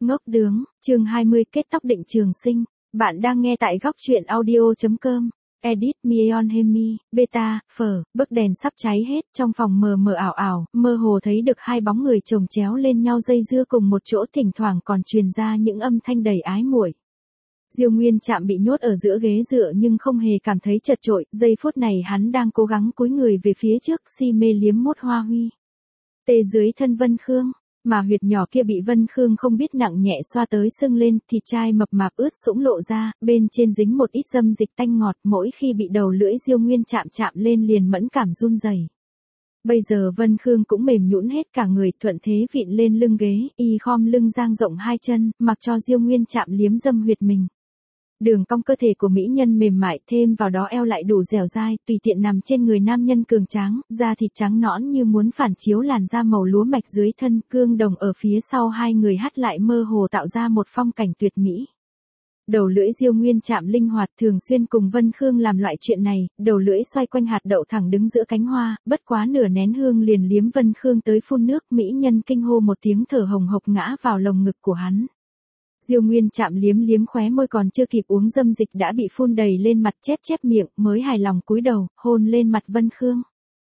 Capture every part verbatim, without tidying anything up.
Ngốc Đứng, chương hai mươi kết tóc định trường sinh. Bạn đang nghe tại góc truyện audio.com. Edit Mion Hemi, Beta, Phở, bức đèn sắp cháy hết, trong phòng mờ mờ ảo ảo, mơ hồ thấy được hai bóng người chồng chéo lên nhau dây dưa cùng một chỗ, thỉnh thoảng còn truyền ra những âm thanh đầy ái muội. Diêu Nguyên Trạm bị nhốt ở giữa ghế dựa nhưng không hề cảm thấy chật chội, giây phút này hắn đang cố gắng cúi người về phía trước, si mê liếm mốt Hoa Huy. Tê dưới thân Vân Khương. Mà huyệt nhỏ kia bị Vân Khương không biết nặng nhẹ xoa tới sưng lên, thịt trai mập mạp ướt sũng lộ ra, bên trên dính một ít dâm dịch tanh ngọt, mỗi khi bị đầu lưỡi Diêu Nguyên chạm chạm lên liền mẫn cảm run rẩy. Bây giờ Vân Khương cũng mềm nhũn hết cả người, thuận thế vịn lên lưng ghế, y khom lưng dang rộng hai chân, mặc cho Diêu Nguyên chạm liếm dâm huyệt mình. Đường cong cơ thể của mỹ nhân mềm mại, thêm vào đó eo lại đủ dẻo dai, tùy tiện nằm trên người nam nhân cường tráng, da thịt trắng nõn như muốn phản chiếu làn da màu lúa mạch dưới thân, cương đồng ở phía sau hai người hắt lại mơ hồ tạo ra một phong cảnh tuyệt mỹ. Đầu lưỡi Diêu Nguyên chạm linh hoạt, thường xuyên cùng Vân Khương làm loại chuyện này, đầu lưỡi xoay quanh hạt đậu thẳng đứng giữa cánh hoa, bất quá nửa nén hương liền liếm Vân Khương tới phun nước, mỹ nhân kinh hô một tiếng thở hồng hộc ngã vào lồng ngực của hắn. Diêu Nguyên chạm liếm liếm khóe môi, còn chưa kịp uống dâm dịch đã bị phun đầy lên mặt, chép chép miệng, mới hài lòng cúi đầu, hôn lên mặt Vân Khương.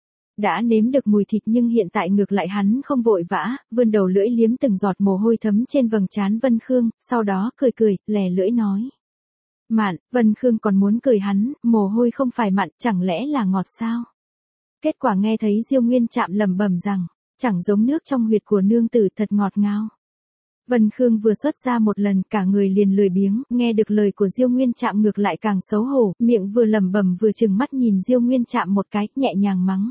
Đã nếm được mùi thịt nhưng hiện tại ngược lại hắn không vội vã, vươn đầu lưỡi liếm từng giọt mồ hôi thấm trên vầng trán Vân Khương, sau đó cười cười, lè lưỡi nói. Mặn, Vân Khương còn muốn cười hắn, mồ hôi không phải mặn, chẳng lẽ là ngọt sao? Kết quả nghe thấy Diêu Nguyên chạm lẩm bẩm rằng, chẳng giống nước trong huyệt của nương tử, thật ngọt ngào. Vân Khương vừa xuất ra một lần, cả người liền lười biếng, nghe được lời của Diêu Nguyên chạm ngược lại càng xấu hổ, miệng vừa lẩm bẩm vừa trừng mắt nhìn Diêu Nguyên chạm một cái, nhẹ nhàng mắng.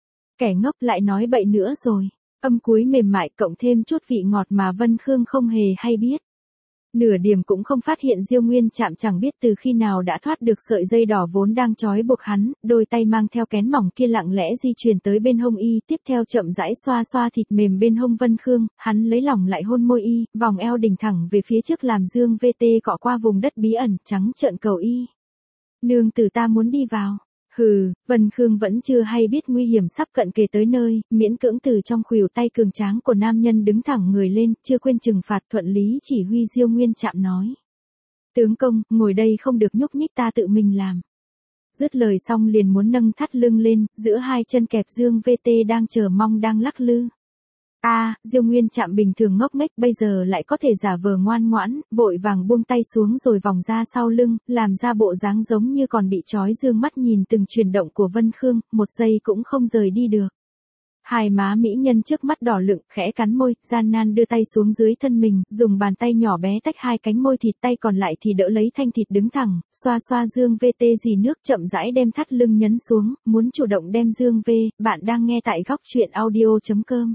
Kẻ ngốc lại nói bậy nữa rồi. Âm cuối mềm mại cộng thêm chút vị ngọt mà Vân Khương không hề hay biết. Nửa điểm cũng không phát hiện Diêu Nguyên chạm chẳng biết từ khi nào đã thoát được sợi dây đỏ vốn đang trói buộc hắn, đôi tay mang theo kén mỏng kia lặng lẽ di chuyển tới bên hông y, tiếp theo chậm rãi xoa xoa thịt mềm bên hông Vân Khương, hắn lấy lòng lại hôn môi y, vòng eo đỉnh thẳng về phía trước làm dương vê tê cọ qua vùng đất bí ẩn, trắng trợn cầu y. Nương tử ta muốn đi vào. Hừ, Vân Khương vẫn chưa hay biết nguy hiểm sắp cận kề tới nơi, miễn cưỡng từ trong khuỷu tay cường tráng của nam nhân đứng thẳng người lên, chưa quên trừng phạt, thuận lý chỉ huy Diêu Nguyên chạm nói. Tướng công, ngồi đây không được nhúc nhích, ta tự mình làm. Dứt lời xong liền muốn nâng thắt lưng lên, giữa hai chân kẹp dương vê tê đang chờ mong đang lắc lư. A, à, Diêu Nguyên chạm bình thường ngốc nghếch bây giờ lại có thể giả vờ ngoan ngoãn, vội vàng buông tay xuống rồi vòng ra sau lưng, làm ra bộ dáng giống như còn bị trói, dương mắt nhìn từng chuyển động của Vân Khương, một giây cũng không rời đi được. Hai má mỹ nhân trước mắt đỏ lựng, khẽ cắn môi, gian nan đưa tay xuống dưới thân mình, dùng bàn tay nhỏ bé tách hai cánh môi thịt, tay còn lại thì đỡ lấy thanh thịt đứng thẳng, xoa xoa dương vê tê dì nước, chậm rãi đem thắt lưng nhấn xuống, muốn chủ động đem dương vê, bạn đang nghe tại góc truyện audio.com.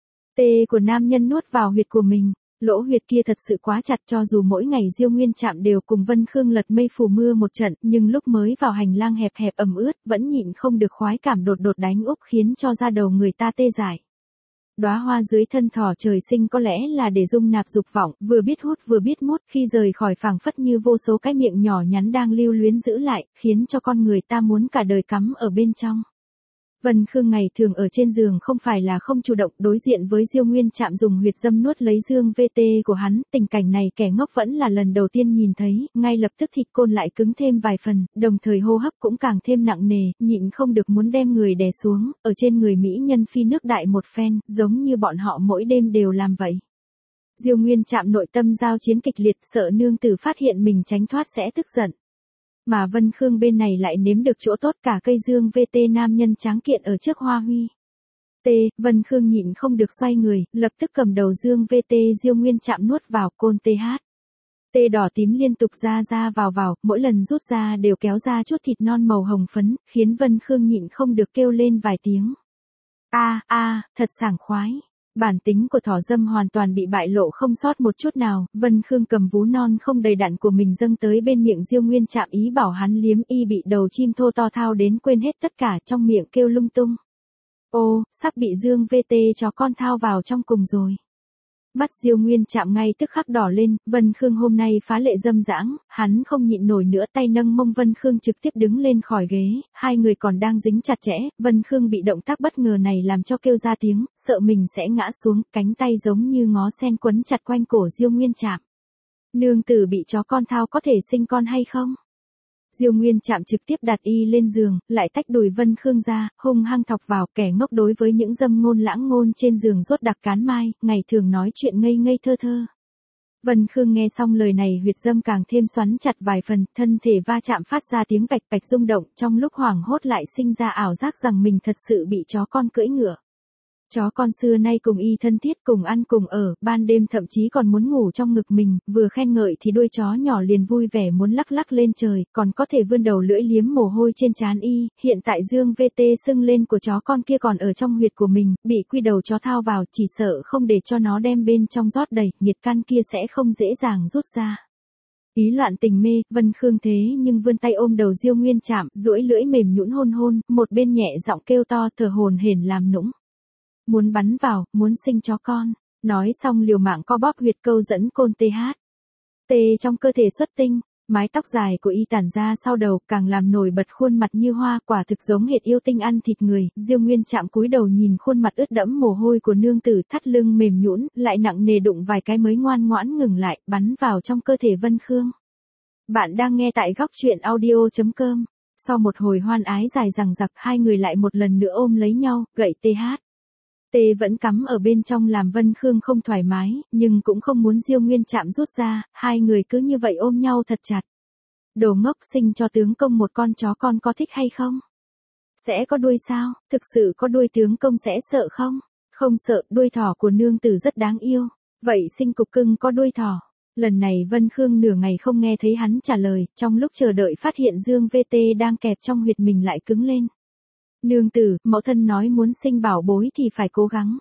Tê của nam nhân nuốt vào huyệt của mình, lỗ huyệt kia thật sự quá chặt, cho dù mỗi ngày Diêu Nguyên chạm đều cùng Vân Khương lật mây phù mưa một trận, nhưng lúc mới vào hành lang hẹp hẹp ẩm ướt, vẫn nhịn không được khoái cảm đột đột đánh úp, khiến cho da đầu người ta tê dại. Đóa hoa dưới thân thỏ trời sinh có lẽ là để dung nạp dục vọng, vừa biết hút vừa biết mút, khi rời khỏi phảng phất như vô số cái miệng nhỏ nhắn đang lưu luyến giữ lại, khiến cho con người ta muốn cả đời cắm ở bên trong. Vân Khương ngày thường ở trên giường không phải là không chủ động, đối diện với Diêu Nguyên chạm dùng huyệt dâm nuốt lấy dương vê tê của hắn, tình cảnh này kẻ ngốc vẫn là lần đầu tiên nhìn thấy, ngay lập tức thịt côn lại cứng thêm vài phần, đồng thời hô hấp cũng càng thêm nặng nề, nhịn không được muốn đem người đè xuống, ở trên người mỹ nhân phi nước đại một phen, giống như bọn họ mỗi đêm đều làm vậy. Diêu Nguyên chạm nội tâm giao chiến kịch liệt, sợ nương tử phát hiện mình tránh thoát sẽ tức giận. Mà Vân Khương bên này lại nếm được chỗ tốt, cả cây dương vê tê nam nhân tráng kiện ở trước Hoa Huy. T, Vân Khương nhịn không được xoay người, lập tức cầm đầu dương vê tê Diêu Nguyên chạm nuốt vào, côn tê hát. Tê đỏ tím liên tục ra ra vào vào, mỗi lần rút ra đều kéo ra chút thịt non màu hồng phấn, khiến Vân Khương nhịn không được kêu lên vài tiếng. A a, thật sảng khoái. Bản tính của thỏ dâm hoàn toàn bị bại lộ không sót một chút nào, Vân Khương cầm vú non không đầy đặn của mình dâng tới bên miệng Diêu Nguyên chạm, ý bảo hắn liếm, y bị đầu chim thô to thao đến quên hết tất cả, trong miệng kêu lung tung. Ô, sắp bị dương vê tê chó con thao vào trong cùng rồi. Mắt Diêu Nguyên chạm ngay tức khắc đỏ lên, Vân Khương hôm nay phá lệ dâm dãng, hắn không nhịn nổi nữa, tay nâng mông Vân Khương trực tiếp đứng lên khỏi ghế, hai người còn đang dính chặt chẽ, Vân Khương bị động tác bất ngờ này làm cho kêu ra tiếng, sợ mình sẽ ngã xuống, cánh tay giống như ngó sen quấn chặt quanh cổ Diêu Nguyên chạm. Nương tử bị chó con thao có thể sinh con hay không? Diêu Nguyên chạm trực tiếp đặt y lên giường, lại tách đùi Vân Khương ra, hung hăng thọc vào, kẻ ngốc đối với những dâm ngôn lãng ngôn trên giường rốt đặc cán mai, ngày thường nói chuyện ngây ngây thơ thơ. Vân Khương nghe xong lời này huyệt dâm càng thêm xoắn chặt vài phần, thân thể va chạm phát ra tiếng bạch bạch rung động, trong lúc hoảng hốt lại sinh ra ảo giác rằng mình thật sự bị chó con cưỡi ngựa. Chó con xưa nay cùng y thân thiết, cùng ăn cùng ở, ban đêm thậm chí còn muốn ngủ trong ngực mình, vừa khen ngợi thì đuôi chó nhỏ liền vui vẻ muốn lắc lắc lên trời, còn có thể vươn đầu lưỡi liếm mồ hôi trên trán y, hiện tại dương vê tê sưng lên của chó con kia còn ở trong huyệt của mình, bị quy đầu chó thao vào, chỉ sợ không để cho nó đem bên trong rót đầy, nhiệt căn kia sẽ không dễ dàng rút ra. Ý loạn tình mê, Vân Khương thế nhưng vươn tay ôm đầu Diêu Nguyên chạm, duỗi lưỡi mềm nhũn hôn hôn, một bên nhẹ giọng kêu to thở hổn hển làm nũng. Muốn bắn vào, muốn sinh chó con. Nói xong liều mạng co bóp huyệt câu dẫn côn tê hát. Tê trong cơ thể xuất tinh, mái tóc dài của y tản ra sau đầu càng làm nổi bật khuôn mặt như hoa, quả thực giống hệt yêu tinh ăn thịt người. Diêu Nguyên chạm cúi đầu nhìn khuôn mặt ướt đẫm mồ hôi của nương tử, thắt lưng mềm nhũn, lại nặng nề đụng vài cái mới ngoan ngoãn ngừng lại, bắn vào trong cơ thể Vân Khương. Bạn đang nghe tại góc truyện audio chấm com. Sau một hồi hoan ái dài dằng dặc, hai người lại một lần nữa ôm lấy nhau, gậy tê hát. Tê vẫn cắm ở bên trong làm Vân Khương không thoải mái, nhưng cũng không muốn Diêu Nguyên chạm rút ra, hai người cứ như vậy ôm nhau thật chặt. Đồ ngốc, sinh cho tướng công một con chó con có thích hay không? Sẽ có đuôi sao? Thực sự có đuôi tướng công sẽ sợ không? Không sợ, đuôi thỏ của nương tử rất đáng yêu. Vậy sinh cục cưng có đuôi thỏ. Lần này Vân Khương nửa ngày không nghe thấy hắn trả lời, trong lúc chờ đợi phát hiện Dương vê tê đang kẹp trong huyệt mình lại cứng lên. Nương tử, mẫu thân nói muốn sinh bảo bối thì phải cố gắng.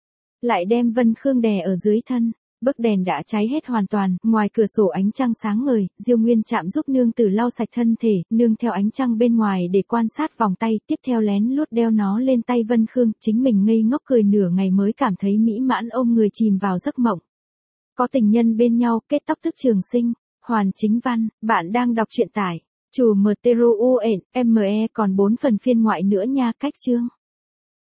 Lại đem Vân Khương đè ở dưới thân, bức đèn đã cháy hết hoàn toàn, ngoài cửa sổ ánh trăng sáng ngời, Diêu Nguyên chạm giúp nương tử lau sạch thân thể, nương theo ánh trăng bên ngoài để quan sát vòng tay, tiếp theo lén lút đeo nó lên tay Vân Khương, chính mình ngây ngốc cười nửa ngày mới cảm thấy mỹ mãn ôm người chìm vào giấc mộng. Có tình nhân bên nhau, kết tóc tức trường sinh, Hoàn Chính Văn, bạn đang đọc truyện tải. Chủ em tê rờ u en em e còn bốn phần phiên ngoại nữa nha, cách chương.